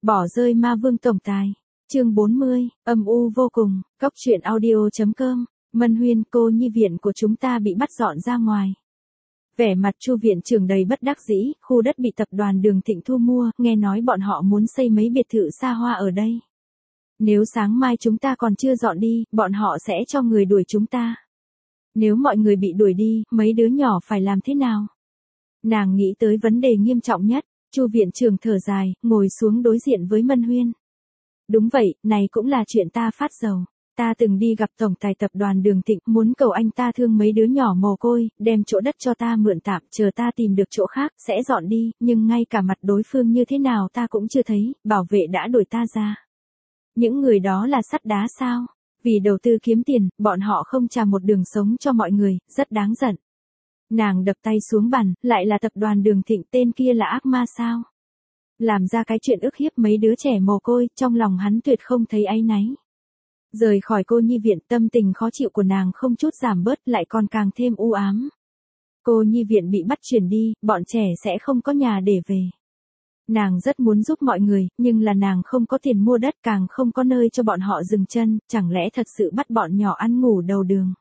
Bỏ rơi ma vương tổng tài. Chương 40, âm u vô cùng. Cóc truyện audio.com. Mân Huyên, cô nhi viện của chúng ta bị bắt dọn ra ngoài. Vẻ mặt Chu viện trưởng đầy bất đắc dĩ, khu đất bị tập đoàn Đường Thịnh thu mua, nghe nói bọn họ muốn xây mấy biệt thự xa hoa ở đây. Nếu sáng mai chúng ta còn chưa dọn đi, bọn họ sẽ cho người đuổi chúng ta. Nếu mọi người bị đuổi đi, mấy đứa nhỏ phải làm thế nào? Nàng nghĩ tới vấn đề nghiêm trọng nhất. Chu viện trưởng thở dài, ngồi xuống đối diện với Mân Huyên. Đúng vậy, này cũng là chuyện ta phát dầu. Ta từng đi gặp tổng tài tập đoàn Đường Thịnh, muốn cầu anh ta thương mấy đứa nhỏ mồ côi, đem chỗ đất cho ta mượn tạm, chờ ta tìm được chỗ khác, sẽ dọn đi, nhưng ngay cả mặt đối phương như thế nào ta cũng chưa thấy, bảo vệ đã đuổi ta ra. Những người đó là sắt đá sao? Vì đầu tư kiếm tiền, bọn họ không trả một đường sống cho mọi người, rất đáng giận. Nàng đập tay xuống bàn, lại là tập đoàn Đường Thịnh, tên kia là ác ma sao? Làm ra cái chuyện ức hiếp mấy đứa trẻ mồ côi, trong lòng hắn tuyệt không thấy áy náy. Rời khỏi cô nhi viện, tâm tình khó chịu của nàng không chút giảm bớt, lại còn càng thêm u ám. Cô nhi viện bị bắt chuyển đi, bọn trẻ sẽ không có nhà để về. Nàng rất muốn giúp mọi người, nhưng là nàng không có tiền mua đất, càng không có nơi cho bọn họ dừng chân, chẳng lẽ thật sự bắt bọn nhỏ ăn ngủ đầu đường.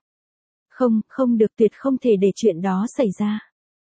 Không được, tuyệt không thể để chuyện đó xảy ra.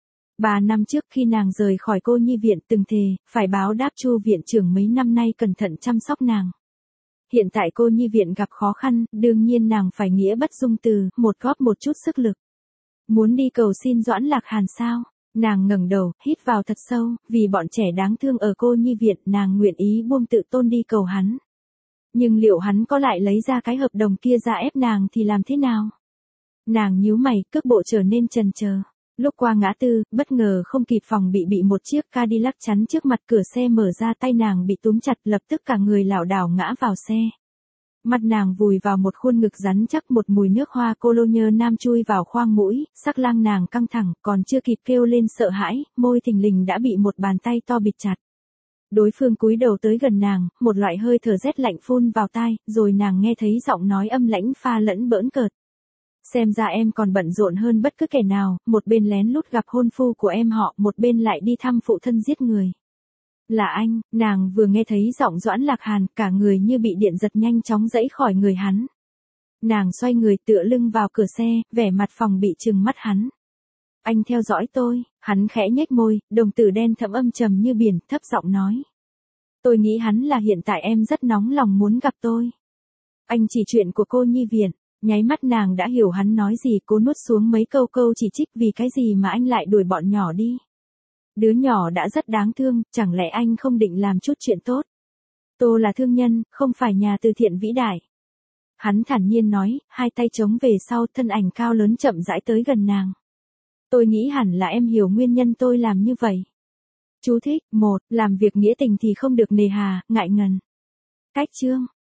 3 năm trước khi nàng rời khỏi cô nhi viện từng thề, phải báo đáp Chu viện trưởng mấy năm nay cẩn thận chăm sóc nàng. Hiện tại cô nhi viện gặp khó khăn, đương nhiên nàng phải nghĩa bất dung từ, góp một chút sức lực. Muốn đi cầu xin Doãn Lạc Hàn sao? Nàng ngẩng đầu, hít vào thật sâu, vì bọn trẻ đáng thương ở cô nhi viện, nàng nguyện ý buông tự tôn đi cầu hắn. Nhưng liệu hắn có lại lấy ra cái hợp đồng kia ra ép nàng thì làm thế nào? Nàng nhíu mày, cước bộ trở nên chần chờ. Lúc qua ngã tư, bất ngờ không kịp phòng bị một chiếc Cadillac chắn trước mặt, cửa xe mở ra, tay nàng bị túm chặt, lập tức cả người lảo đảo ngã vào xe. Mặt nàng vùi vào một khuôn ngực rắn chắc, một mùi nước hoa cologne nam chui vào khoang mũi, sắc lang nàng căng thẳng, còn chưa kịp kêu lên sợ hãi, môi thình lình đã bị một bàn tay to bịt chặt. Đối phương cúi đầu tới gần nàng, một loại hơi thở rét lạnh phun vào tai, rồi nàng nghe thấy giọng nói âm lãnh pha lẫn bỡn cợt. Xem ra em còn bận rộn hơn bất cứ kẻ nào, một bên lén lút gặp hôn phu của em họ, một bên lại đi thăm phụ thân giết người. Là anh, nàng vừa nghe thấy giọng Doãn Lạc Hàn, cả người như bị điện giật, nhanh chóng giãy khỏi người hắn. Nàng xoay người tựa lưng vào cửa xe, vẻ mặt phòng bị trừng mắt hắn. Anh theo dõi tôi, hắn khẽ nhếch môi, đồng tử đen thẫm âm trầm như biển, thấp giọng nói. Tôi nghĩ hắn là hiện tại em rất nóng lòng muốn gặp tôi. Anh chỉ chuyện của cô nhi viện. Nháy mắt nàng đã hiểu hắn nói gì, cố nuốt xuống mấy câu chỉ trích, vì cái gì mà anh lại đuổi bọn nhỏ đi. Đứa nhỏ đã rất đáng thương, chẳng lẽ anh không định làm chút chuyện tốt. Tôi là thương nhân, không phải nhà từ thiện vĩ đại. Hắn thản nhiên nói, hai tay chống về sau, thân ảnh cao lớn chậm rãi tới gần nàng. Tôi nghĩ hẳn là em hiểu nguyên nhân tôi làm như vậy. Chú thích, 1, làm việc nghĩa tình thì không được nề hà, ngại ngần. Cách chương.